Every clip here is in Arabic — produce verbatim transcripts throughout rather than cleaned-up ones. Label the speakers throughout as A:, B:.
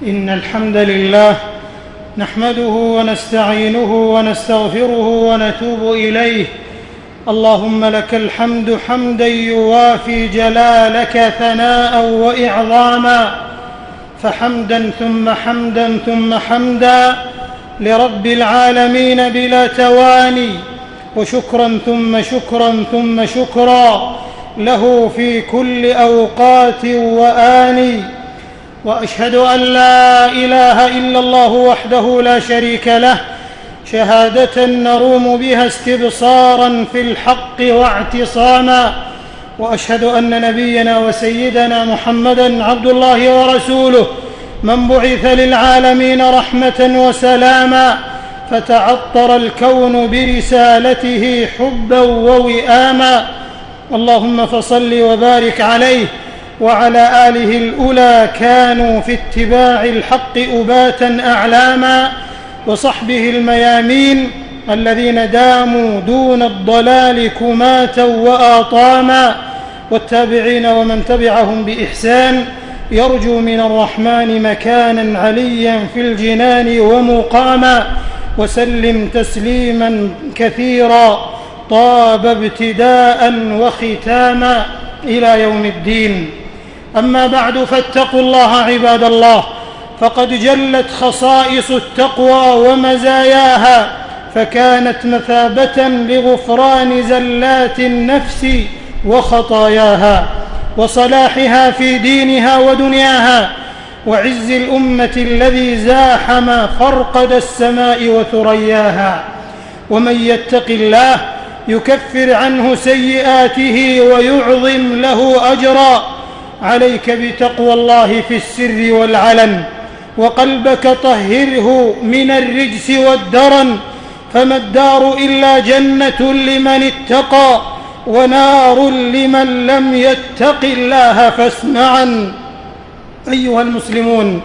A: إن الحمد لله نحمده ونستعينه ونستغفره ونتوب إليه. اللهم لك الحمد حمدا يوافي جلالك ثناء وإعظاما، فحمدا ثم حمدا ثم حمدا لرب العالمين بلا تواني، وشكرا ثم شكرا ثم شكرا له في كل أوقات وآني. وأشهد أن لا إله إلا الله وحده لا شريك له، شهادة نروم بها استبصارا في الحق واعتصاما. وأشهد أن نبينا وسيدنا محمدا عبد الله ورسوله، من بعث للعالمين رحمة وسلاما، فتعطر الكون برسالته حبا ووئاما. اللهم فصل وبارك عليه وعلى آله الأولى كانوا في اتباع الحق أباتا أعلاما، وصحبه الميامين الذين داموا دون الضلال كماتا وآطاما، والتابعين ومن تبعهم بإحسان يرجو من الرحمن مكانا عليا في الجنان ومقاما. وسلم تسليما كثيرا طاب ابتداء وختاما إلى يوم الدين. أما بعد، فاتقوا الله عباد الله، فقد جلت خصائص التقوى ومزاياها، فكانت مثابة لغفران زلات النفس وخطاياها، وصلاحها في دينها ودنياها، وعز الأمة الذي زاحم فرقد السماء وثرياها. ومن يتق الله يكفر عنه سيئاته ويعظم له أجرا. عليك بتقوى الله في السر والعلن، وقلبك طهره من الرجس والدرن، فما الدار إلا جنة لمن اتقى، ونار لمن لم يتق الله فاسمعا. أيها المسلمون،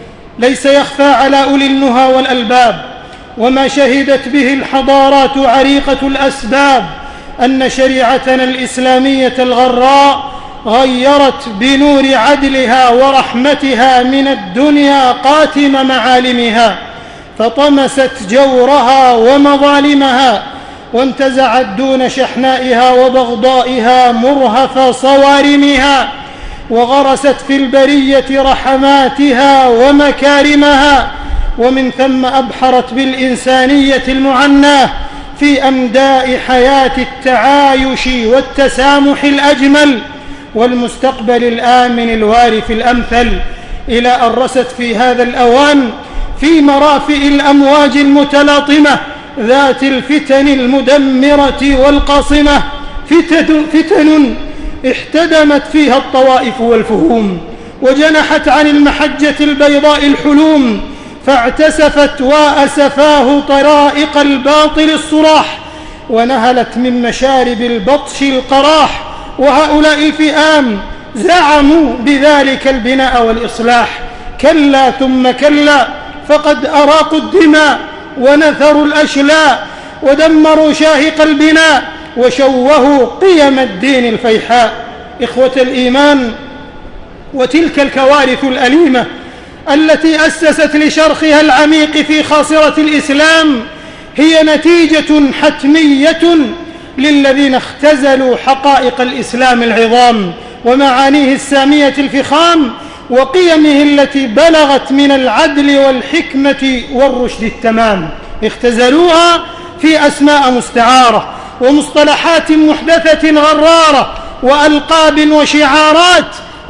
A: ليس يخفى على أولي النهى والألباب وما شهدت به الحضارات عريقة الأسباب أن شريعتنا الإسلامية الغراء غيرت بنور عدلها ورحمتها من الدنيا قاتم معالمها، فطمست جورها ومظالمها، وانتزعت دون شحنائها وبغضائها مرهف صوارمها، وغرست في البرية رحماتها ومكارمها، ومن ثم أبحرت بالإنسانية المعناه في أمداء حياة التعايش والتسامح الأجمل والمستقبل الآمن الوارث الأمثل، إلى أن رست في هذا الأوان في مرافئ الأمواج المتلاطمة ذات الفتن المدمرة والقاصمة فتن, فتن احتدمت فيها الطوائف والفهوم، وجنحت عن المحجة البيضاء الحلوم، فاعتسفت وأسفاه طرائق الباطل الصراح، ونهلت من مشارب البطش القراح. وهؤلاء الفئام زعموا بذلك البناء والإصلاح. كلا ثم كلا، فقد أراقوا الدماء ونثروا الأشلاء، ودمروا شاهق البناء، وشوهوا قيم الدين الفيحاء. إخوة الإيمان، وتلك الكوارث الأليمة التي أسست لشرخها العميق في خاصرة الإسلام هي نتيجة حتمية للذين اختزلوا حقائق الإسلام العظام ومعانيه السامية الفخام وقيمه التي بلغت من العدل والحكمة والرشد التمام. اختزلوها في أسماء مستعارة ومصطلحات محدثة غرارة وألقاب وشعارات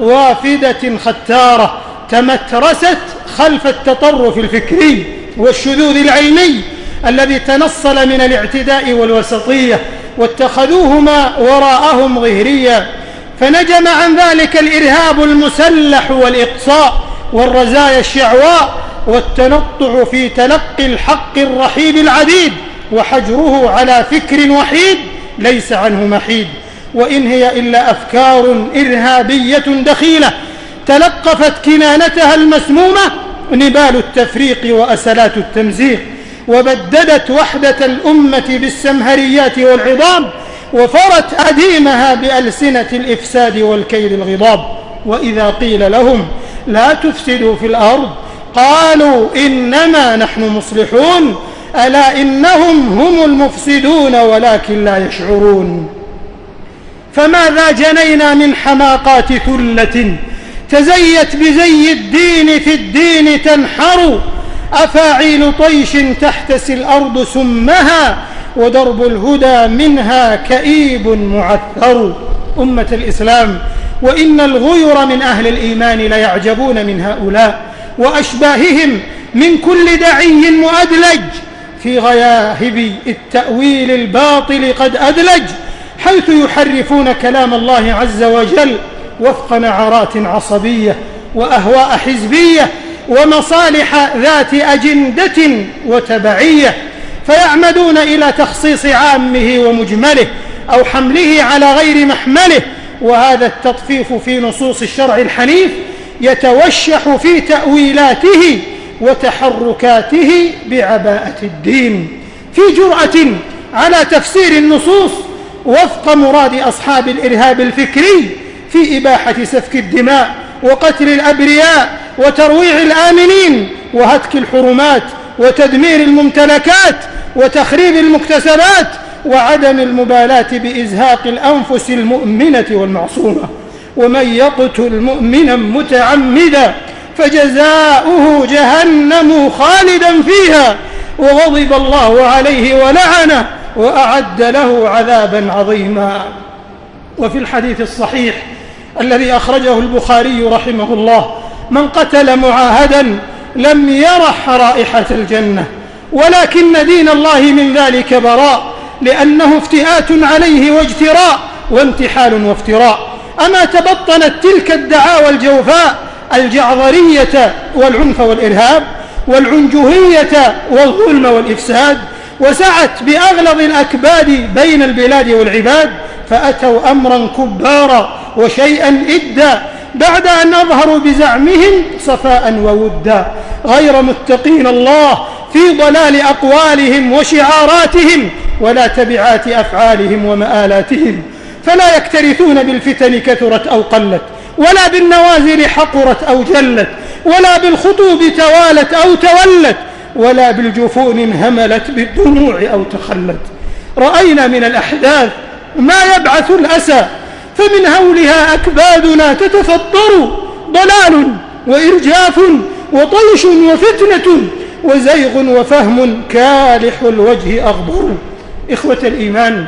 A: وافدة ختارة، تمترست خلف التطرف الفكري والشذوذ العلمي الذي تنصل من الاعتداء والوسطية، واتخذوهما وراءهم ظهريا، فنجم عن ذلك الإرهاب المسلح والإقصاء والرزايا الشعواء والتنطع في تلقي الحق الرحيب العديد، وحجره على فكر وحيد ليس عنه محيد، وإن هي إلا أفكار إرهابية دخيلة تلقفت كنانتها المسمومة نبال التفريق وأسلات التمزيق، وبددت وحدة الأمة بالسمهريات والعظام، وفرت أديمها بألسنة الإفساد والكيد الغضاب. وإذا قيل لهم لا تفسدوا في الأرض قالوا إنما نحن مصلحون ألا إنهم هم المفسدون ولكن لا يشعرون. فماذا جنينا من حماقات ثلة تزيت بزي الدين في الدين تنحر، أفاعيل طيش تحتسي الأرض سمها ودرب الهدى منها كئيب معثر. أمة الإسلام، وإن الغير من أهل الإيمان ليعجبون من هؤلاء وأشباههم من كل دعي مؤدلج في غياهب التأويل الباطل قد أدلج، حيث يحرفون كلام الله عز وجل وفق نعرات عصبية وأهواء حزبية ومصالح ذات أجندة وتبعية، فيعمدون إلى تخصيص عامه ومجمله أو حمله على غير محمله. وهذا التطفيف في نصوص الشرع الحنيف يتوشح في تأويلاته وتحركاته بعباءة الدين، في جرأة على تفسير النصوص وفق مراد أصحاب الإرهاب الفكري في إباحة سفك الدماء وقتل الأبرياء وترويع الآمنين وهتك الحرمات وتدمير الممتلكات وتخريب المكتسبات وعدم المبالاة بإزهاق الأنفس المؤمنة والمعصومة. ومن يقتل مؤمنا متعمدا فجزاؤه جهنم خالدا فيها وغضب الله عليه ولعنه وأعد له عذابا عظيما. وفي الحديث الصحيح الذي أخرجه البخاري رحمه الله: من قتل معاهدا لم يرح رائحة الجنة، ولكن دين الله من ذلك براء، لأنه افتئات عليه واجتراء وانتحال وافتراء. أما تبطنت تلك الدعاوى الجوفاء الجعظرية والعنف والإرهاب والعنجهية والظلم والإفساد، وسعت بأغلظ الأكباد بين البلاد والعباد، فأتوا أمرا كبارا وشيئا إدا بعد أن أظهروا بزعمهم صفاء وودا، غير متقين الله في ضلال أقوالهم وشعاراتهم ولا تبعات أفعالهم ومآلاتهم، فلا يكترثون بالفتن كثرت أو قلت، ولا بالنوازل حقرت أو جلت، ولا بالخطوب توالت أو تولت، ولا بالجفون انهملت بالدموع أو تخلت. رأينا من الأحداث ما يبعث الأسى، فمن هولها أكبادنا تتفطر، ضلال وإرجاف وطيش وفتنة وزيغ وفهم كالح الوجه أغبر. إخوة الإيمان،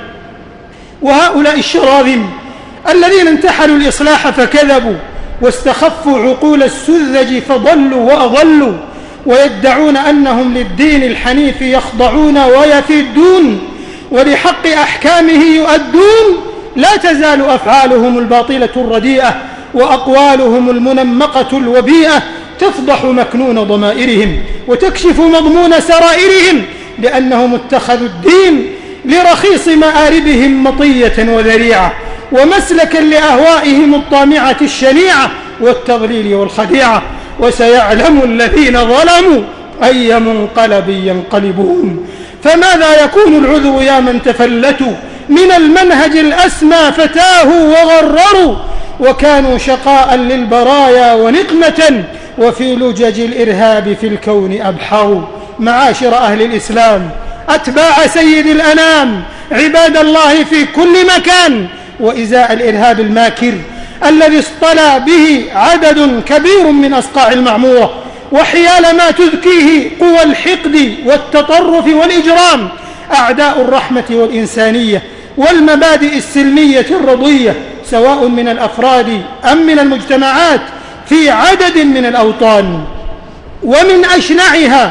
A: وهؤلاء الشراذم الذين انتحلوا الإصلاح فكذبوا واستخفوا عقول السذج فضلوا وأضلوا، ويدعون أنهم للدين الحنيف يخضعون ويفدون ولحق أحكامه يؤدون، لا تزال أفعالهم الباطلة الرديئة وأقوالهم المنمقة الوبيئة تفضح مكنون ضمائرهم وتكشف مضمون سرائرهم، لأنهم اتخذوا الدين لرخيص مآربهم مطية وذريعة ومسلكا لأهوائهم الطامعة الشنيعة والتضليل والخديعة. وسيعلم الذين ظلموا أي منقلب ينقلبون. فماذا يكون العذر يا من تفلتوا من المنهج الأسمى فتاهوا وغرروا، وكانوا شقاء للبرايا ونقمة، وفي لجج الإرهاب في الكون أبحروا. معاشر أهل الإسلام، أتباع سيد الأنام، عباد الله في كل مكان، وإزاء الإرهاب الماكر الذي اصطلى به عدد كبير من أصقاع المعمورة، وحيال ما تذكيه قوى الحقد والتطرف والإجرام، أعداء الرحمة والإنسانية والمبادئ السلمية الرضية، سواء من الأفراد أم من المجتمعات، في عدد من الأوطان. ومن أشنعها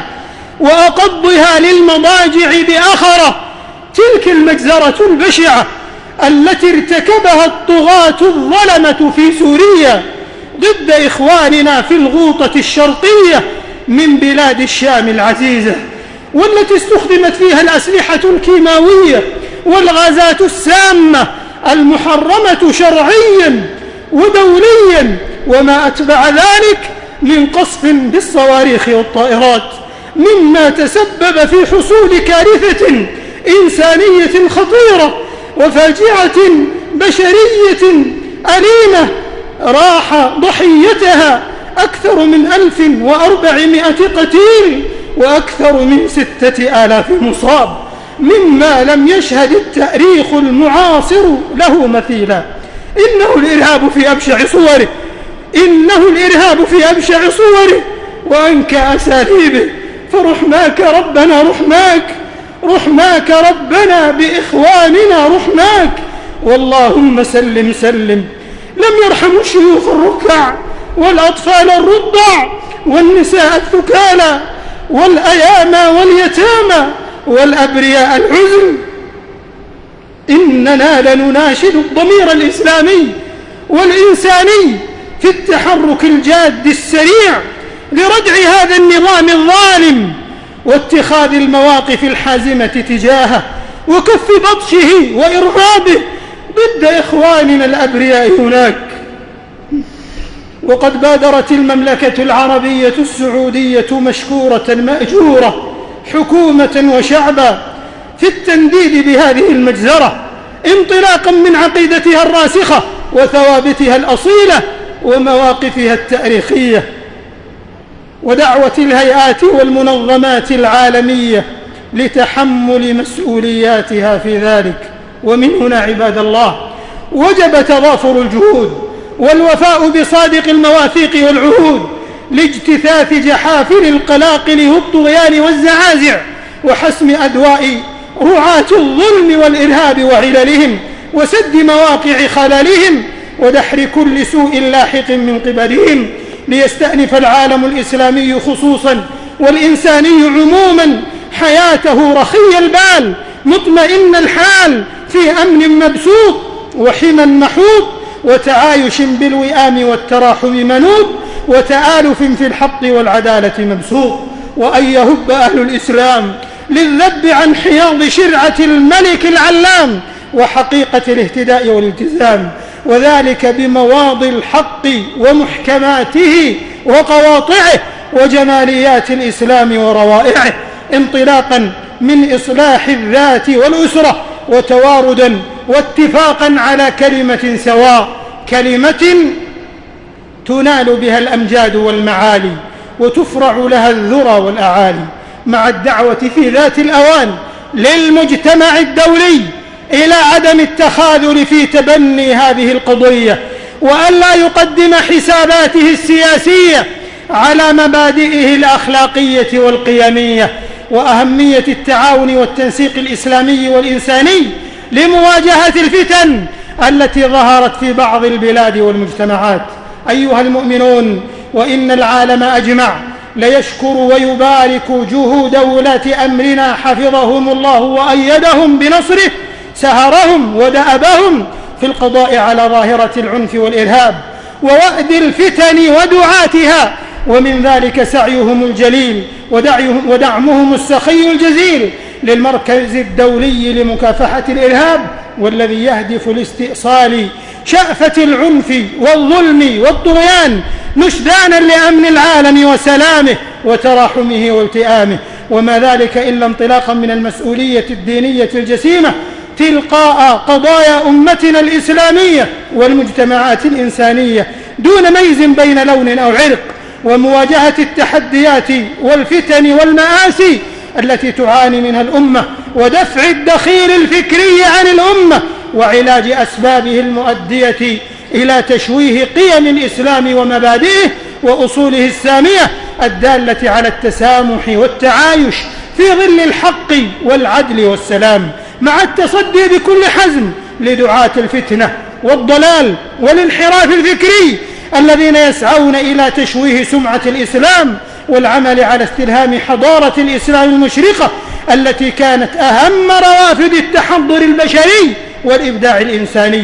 A: وأقضها للمضاجع بأخرة تلك المجزرة البشعة التي ارتكبها الطغاة الظلمة في سوريا ضد إخواننا في الغوطة الشرقية من بلاد الشام العزيزة، والتي استخدمت فيها الأسلحة الكيماوية والغازات السامة المحرمة شرعيا ودوليا، وما أتبع ذلك من قصف بالصواريخ والطائرات، مما تسبب في حصول كارثة إنسانية خطيرة وفاجعة بشرية أليمة راح ضحيتها أكثر من ألف وأربعمائة قتيل وأكثر من ستة آلاف مصاب، مما لم يشهد التاريخ المعاصر له مثيلا. إنه الإرهاب في أبشع صوره، إنه الإرهاب في أبشع صوره وأنكى أساليبه، فرحماك ربنا رحماك، رحماك ربنا بإخواننا رحماك، واللهم سلم سلم. لم يرحموا الشيوخ الركع والأطفال الرضع والنساء الثكالى والأيامى واليتامى والأبرياء العزل. إننا لنناشد الضمير الإسلامي والإنساني في التحرك الجاد السريع لردع هذا النظام الظالم واتخاذ المواقف الحازمة تجاهه وكف بطشه وإرهابه ضد إخواننا الأبرياء هناك. وقد بادرت المملكة العربية السعودية مشكورة مأجورة حكومة وشعبا في التنديد بهذه المجزرة، انطلاقا من عقيدتها الراسخة وثوابتها الأصيلة ومواقفها التاريخية، ودعوة الهيئات والمنظمات العالمية لتحمل مسؤولياتها في ذلك. ومن هنا عباد الله وجب تضافر الجهود والوفاء بصادق المواثيق والعهود لاجتثاث جحافل القلاقل والطغيان والزعازع وحسم أدواء رعاة الظلم والإرهاب وعللهم وسد مواقع خلالهم ودحر كل سوء لاحق من قبلهم، ليستأنف العالم الإسلامي خصوصا والإنساني عموما حياته رخي البال مطمئن الحال في أمن مبسوط وحمى محوط وتعايش بالوئام والتراحم منود وتآلف في الحق والعدالة مبسوط، وأن يهب أهل الإسلام للذب عن حياض شرعة الملك العلام وحقيقة الاهتداء والالتزام، وذلك بمواضي الحق ومحكماته وقواطعه وجماليات الإسلام وروائعه، انطلاقا من إصلاح الذات والأسرة وتواردا واتفاقا على كلمة سواء، كلمة تنال بها الأمجاد والمعالي وتفرع لها الذرى والأعالي، مع الدعوة في ذات الأوان للمجتمع الدولي إلى عدم التخاذل في تبني هذه القضية، وأن لا يقدم حساباته السياسية على مبادئه الأخلاقية والقيمية، وأهمية التعاون والتنسيق الإسلامي والإنساني لمواجهة الفتن التي ظهرت في بعض البلاد والمجتمعات. أيها المؤمنون، وإن العالم أجمع ليشكر ويبارك جهود ولاة أمرنا حفظهم الله وأيدهم بنصره، سهرهم ودأبهم في القضاء على ظاهرة العنف والإرهاب ووأد الفتن ودعاتها، ومن ذلك سعيهم الجليل ودعمهم السخي الجزيل للمركز الدولي لمكافحة الإرهاب، والذي يهدف لاستئصال شأفة العنف والظلم والطغيان نشدانا لأمن العالم وسلامه وتراحمه والتئامه، وما ذلك إلا انطلاقا من المسؤولية الدينية الجسيمة تلقاء قضايا أمتنا الإسلامية والمجتمعات الإنسانية دون ميز بين لون أو عرق، ومواجهة التحديات والفتن والمآسي التي تعاني منها الأمة، ودفع الدخيل الفكري عن الأمة وعلاج أسبابه المؤدية إلى تشويه قيم الإسلام ومبادئه وأصوله السامية الدالة على التسامح والتعايش في ظل الحق والعدل والسلام، مع التصدي بكل حزم لدعاة الفتنة والضلال والانحراف الفكري الذين يسعون إلى تشويه سمعة الإسلام والعمل على استلهام حضارة الإسلام المشرقة التي كانت أهم روافد التحضر البشري والإبداع الإنساني،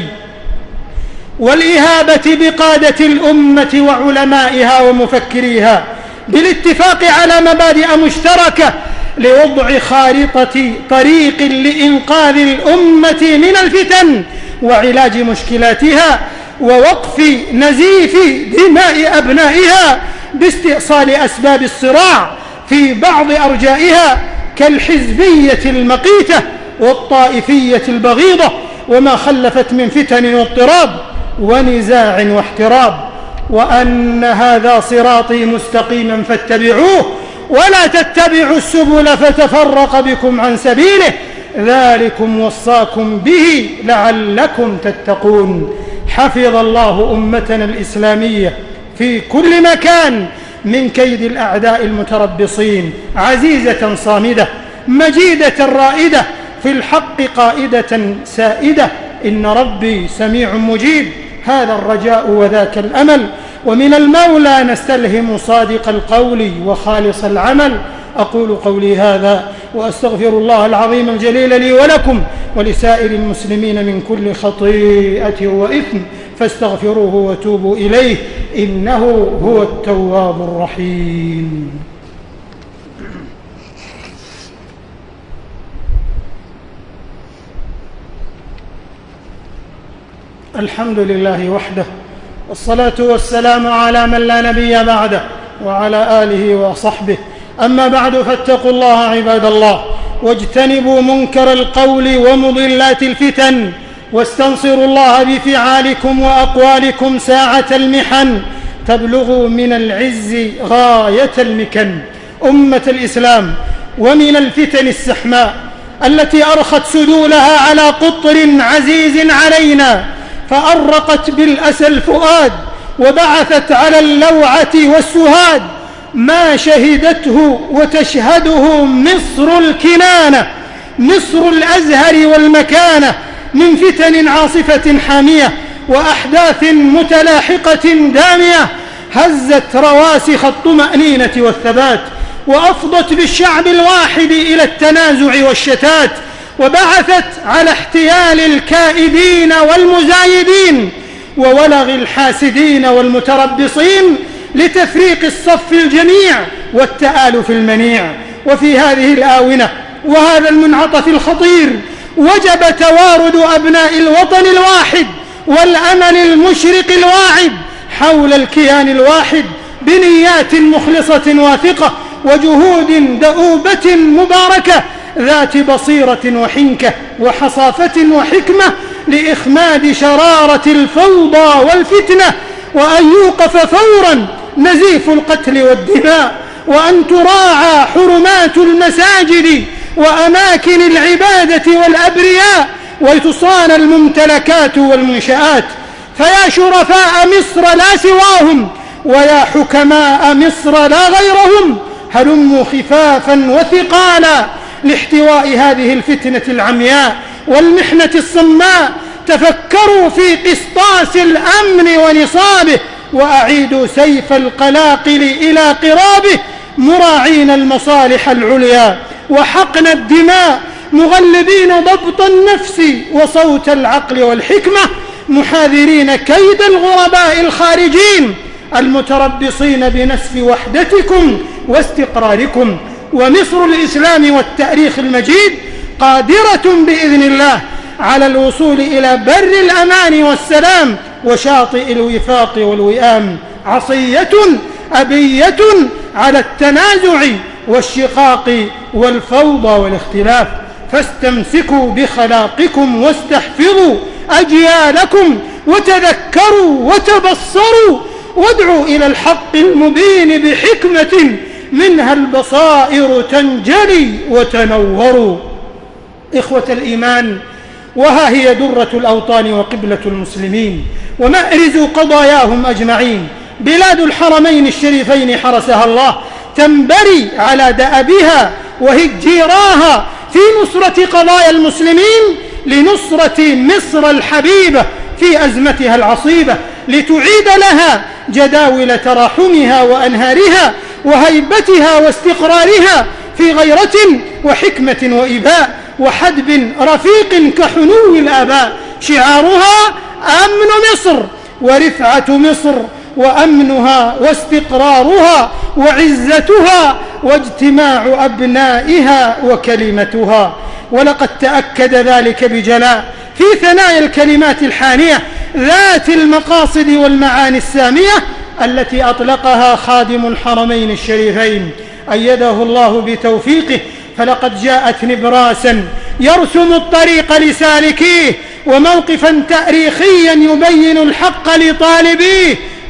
A: والإهابة بقادة الأمة وعلمائها ومفكريها بالاتفاق على مبادئ مشتركة لوضع خارطة طريق لإنقاذ الأمة من الفتن وعلاج مشكلاتها ووقف نزيف دماء أبنائها باستئصال أسباب الصراع في بعض أرجائها كالحزبية المقيتة والطائفية البغيضة وما خلفت من فتن واضطراب ونزاع واحتراب. وأن هذا صراطي مستقيما فاتبعوه ولا تتبعوا السبل فتفرق بكم عن سبيله ذلكم وصاكم به لعلكم تتقون. حفظ الله أمتنا الإسلامية في كل مكان من كيد الأعداء المتربصين، عزيزة صامدة مجيدة رائدة، في الحق قائدة سائدة، إن ربي سميع مجيب. هذا الرجاء وذاك الأمل، ومن المولى نستلهم صادق القول وخالص العمل. أقول قولي هذا وأستغفر الله العظيم الجليل لي ولكم ولسائر المسلمين من كل خطيئة وإثم، فاستغفروه وتوبوا إليه إنه هو التواب الرحيم. الحمد لله وحده، والصلاة والسلام على من لا نبي بعده وعلى آله وصحبه. أما بعد، فاتقوا الله عباد الله، واجتنبوا منكر القول ومضلات الفتن، واستنصروا الله بفعالكم وأقوالكم ساعة المحن، تبلغوا من العز غاية المكن. أمة الإسلام، ومن الفتن السحماء التي أرخت سدولها على قطر عزيز علينا، فأرقت بالأسى الفؤاد وبعثت على اللوعة والسهاد، ما شهدته وتشهده مصر الكنانة، مصر الأزهر والمكانة، من فتن عاصفة حامية وأحداث متلاحقة دامية، هزت رواسخ الطمأنينة والثبات، وأفضت بالشعب الواحد إلى التنازع والشتات، وبعثت على احتيال الكائدين والمزايدين وولغ الحاسدين والمتربصين لتفريق الصف الجميع والتآلف المنيع. وفي هذه الآونة وهذا المنعطف الخطير وجب توارد أبناء الوطن الواحد والأمل المشرق الواعد حول الكيان الواحد بنيات مخلصة واثقة وجهود دؤوبة مباركة ذات بصيرة وحنكة وحصافة وحكمة لإخماد شرارة الفوضى والفتنة، وأن يوقف فورا نزيف القتل والدماء، وأن تراعى حرمات المساجد وأماكن العبادة والأبرياء، وتصان الممتلكات والمنشآت. فيا شرفاء مصر لا سواهم، ويا حكماء مصر لا غيرهم، هلموا خفافا وثقالا لاحتواء هذه الفتنة العمياء والمحنة الصماء. تفكروا في قسطاس الأمن ونصابه، وأعيدوا سيف القلاقل إلى قرابه، مراعين المصالح العليا وحقن الدماء، مغلبين ضبط النفس وصوت العقل والحكمة، محاذرين كيد الغرباء الخارجين المتربصين بنسف وحدتكم واستقراركم. ومصر الإسلام والتاريخ المجيد قادرة بإذن الله على الوصول إلى بر الأمان والسلام وشاطئ الوفاق والوئام، عصية أبية على التنازع والشقاق والفوضى والاختلاف. فاستمسكوا بخلاقكم واستحفظوا أجيالكم، وتذكروا وتبصروا، وادعوا إلى الحق المبين بحكمة منها البصائر تنجلي وتنور. إخوة الإيمان، وها هي درة الأوطان وقبلة المسلمين ومأرز قضاياهم أجمعين، بلاد الحرمين الشريفين حرسها الله، تنبري على دأبها وهجيراها في نصرة قضايا المسلمين، لنصرة مصر الحبيبة في أزمتها العصيبة، لتعيد لها جداول تراحمها وأنهارها وهيبتها واستقرارها في غيرة وحكمة وإباء وحدب رفيق كحنو الآباء. شعارها أمن مصر ورفعة مصر، وأمنها واستقرارها وعزتها واجتماع أبنائها وكلمتها. ولقد تأكد ذلك بجلاء في ثنايا الكلمات الحانية ذات المقاصد والمعاني السامية التي أطلقها خادم الحرمين الشريفين أيده الله بتوفيقه. فلقد جاءت نبراسا يرسم الطريق لسالكيه، وموقفا تاريخيا يبين الحق لطالبيه،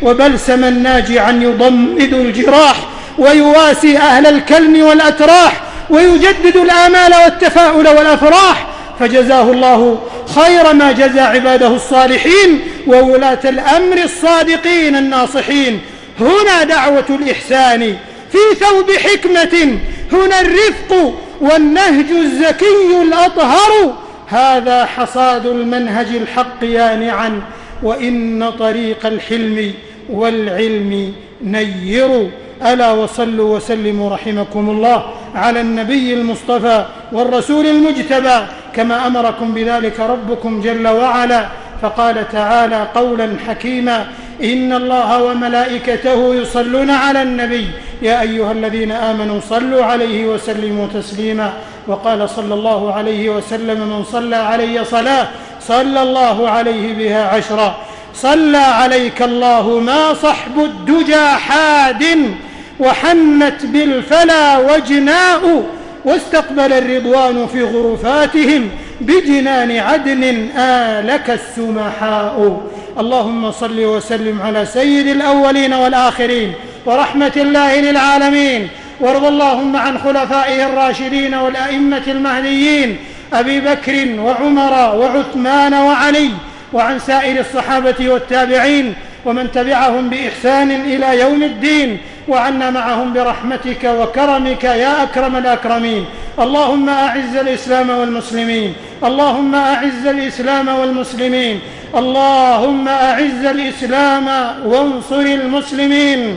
A: وبلسما ناجعا يضمد الجراح ويواسي أهل الكلم والأتراح ويجدد الآمال والتفاؤل والأفراح، فجزاه الله خير ما جزى عباده الصالحين وولاة الأمر الصادقين الناصحين. هنا دعوة الإحسان في ثوب حكمة، هنا الرفق والنهج الزكي الأطهر، هذا حصاد المنهج الحق يانعا، وإن طريق الحلم والعلم نير. ألا وصلوا وسلموا رحمكم الله على النبي المصطفى والرسول المجتبى كما أمركم بذلك ربكم جل وعلا، فقال تعالى قولا حكيما: إن الله وملائكته يصلون على النبي يا أيها الذين آمنوا صلوا عليه وسلموا تسليما. وقال صلى الله عليه وسلم: من صلى علي صلاة صلى الله عليه بها عشرا. صلى عليك الله ما صحب الدجى حاد، وحنت بالفلا وجناء، واستقبل الرضوان في غرفاتهم بجنان عدن آلك السمحاء. اللهم صل وسلم على سيد الأولين والآخرين ورحمة الله للعالمين، وارض اللهم عن خلفائه الراشدين والأئمة المهديين أبي بكر وعمر وعثمان وعلي، وعن سائر الصحابة والتابعين ومن تبعهم بإحسان إلى يوم الدين، وعنا معهم برحمتك وكرمك يا أكرم الأكرمين. اللهم أعز الإسلام والمسلمين، اللهم أعز الإسلام والمسلمين، اللهم أعز الإسلام وانصر المسلمين،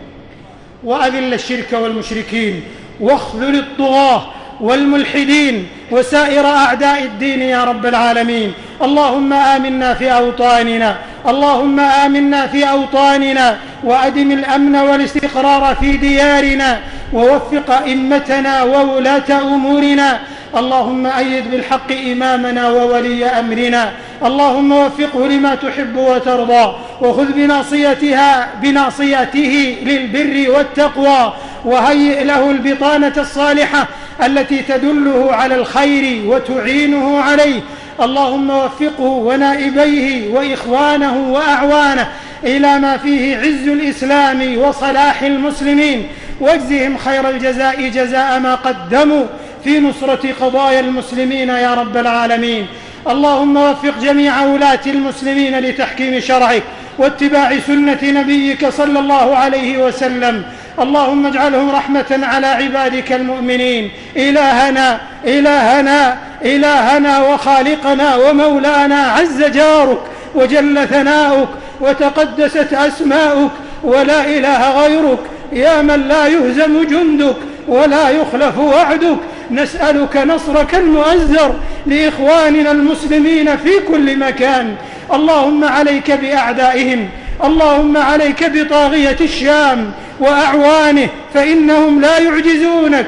A: وأذل الشرك والمشركين، واخذل الطغاة والملحدين وسائر أعداء الدين يا رب العالمين. اللهم آمنا في أوطاننا، اللهم آمنا في أوطاننا، وأدم الأمن والاستقرار في ديارنا، ووفق أئمتنا وولاة أمورنا. اللهم أيد بالحق إمامنا وولي أمرنا، اللهم وفقه لما تحب وترضى، وخذ بناصيتها بناصيته للبر والتقوى، وهيئ له البطانة الصالحة التي تدله على الخير وتعينه عليه. اللهم وفقه ونائبيه وإخوانه وأعوانه إلى ما فيه عز الإسلام وصلاح المسلمين، واجزهم خير الجزاء جزاء ما قدموا في نصرة قضايا المسلمين يا رب العالمين. اللهم وفق جميع ولاة المسلمين لتحكيم شرعك واتباع سنة نبيك صلى الله عليه وسلم. اللهم اجعلهم رحمة على عبادك المؤمنين. إلهنا إلهنا إلهنا وخالقنا ومولانا، عز جارك وجل ثناؤك وتقدست أسماؤك، ولا إله غيرك، يا من لا يهزم جندك ولا يخلف وعدك. نسألك نصرك المؤزر لإخواننا المسلمين في كل مكان. اللهم عليك بأعدائهم، اللهم عليك بطاغية الشام وأعوانه، فإنهم لا يعجزونك.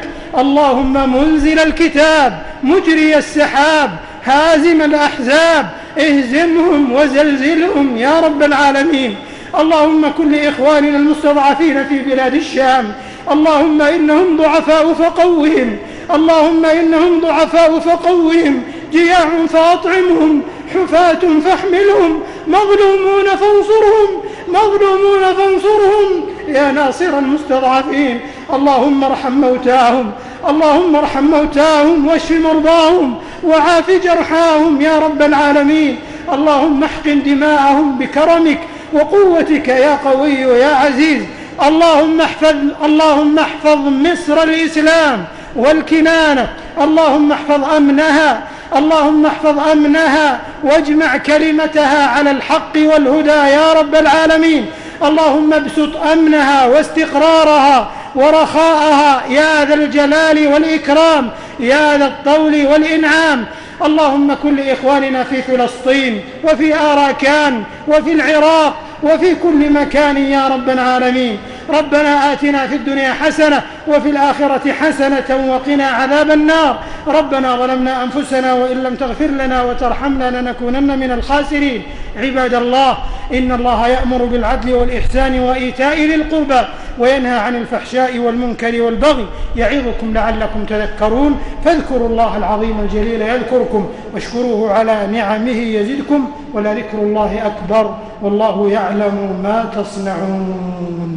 A: اللهم منزل الكتاب، مجري السحاب، هازم الأحزاب، اهزمهم وزلزلهم يا رب العالمين. اللهم كن لإخواننا المستضعفين في بلاد الشام، اللهم إنهم ضعفاء فقوهم، اللهم إنهم ضعفاء فقوهم، جياع فأطعمهم، حفاة فاحملهم، مظلومون فانصرهم، مظلومون فانصرهم يا ناصر المستضعفين. اللهم ارحم موتاهم، اللهم ارحم موتاهم واشف مرضاهم وعاف جرحاهم يا رب العالمين. اللهم احقن دماءهم بكرمك وقوتك يا قوي يا عزيز. اللهم احفظ اللهم احفظ مصر الإسلام والكنانة، اللهم احفظ أمنها، اللهم احفظ أمنها واجمع كلمتها على الحق والهدى يا رب العالمين. اللهم ابسط أمنها واستقرارها ورخاءها يا ذا الجلال والإكرام، يا ذا الطول والإنعام. اللهم كن لإخواننا في فلسطين وفي آراكان وفي العراق وفي كل مكان يا رب العالمين. ربنا آتنا في الدنيا حسنة وفي الآخرة حسنة وقنا عذاب النار. ربنا ظلمنا أنفسنا وإن لم تغفر لنا وترحمنا لنكونن من الخاسرين. عباد الله، إن الله يأمر بالعدل والإحسان وإيتاء ذي القربى وينهى عن الفحشاء والمنكر والبغي يعظكم لعلكم تذكرون. فاذكروا الله العظيم الجليل يذكركم واشكروه على نعمه يزدكم ولذكر الله أكبر والله يعلم ما تصنعون.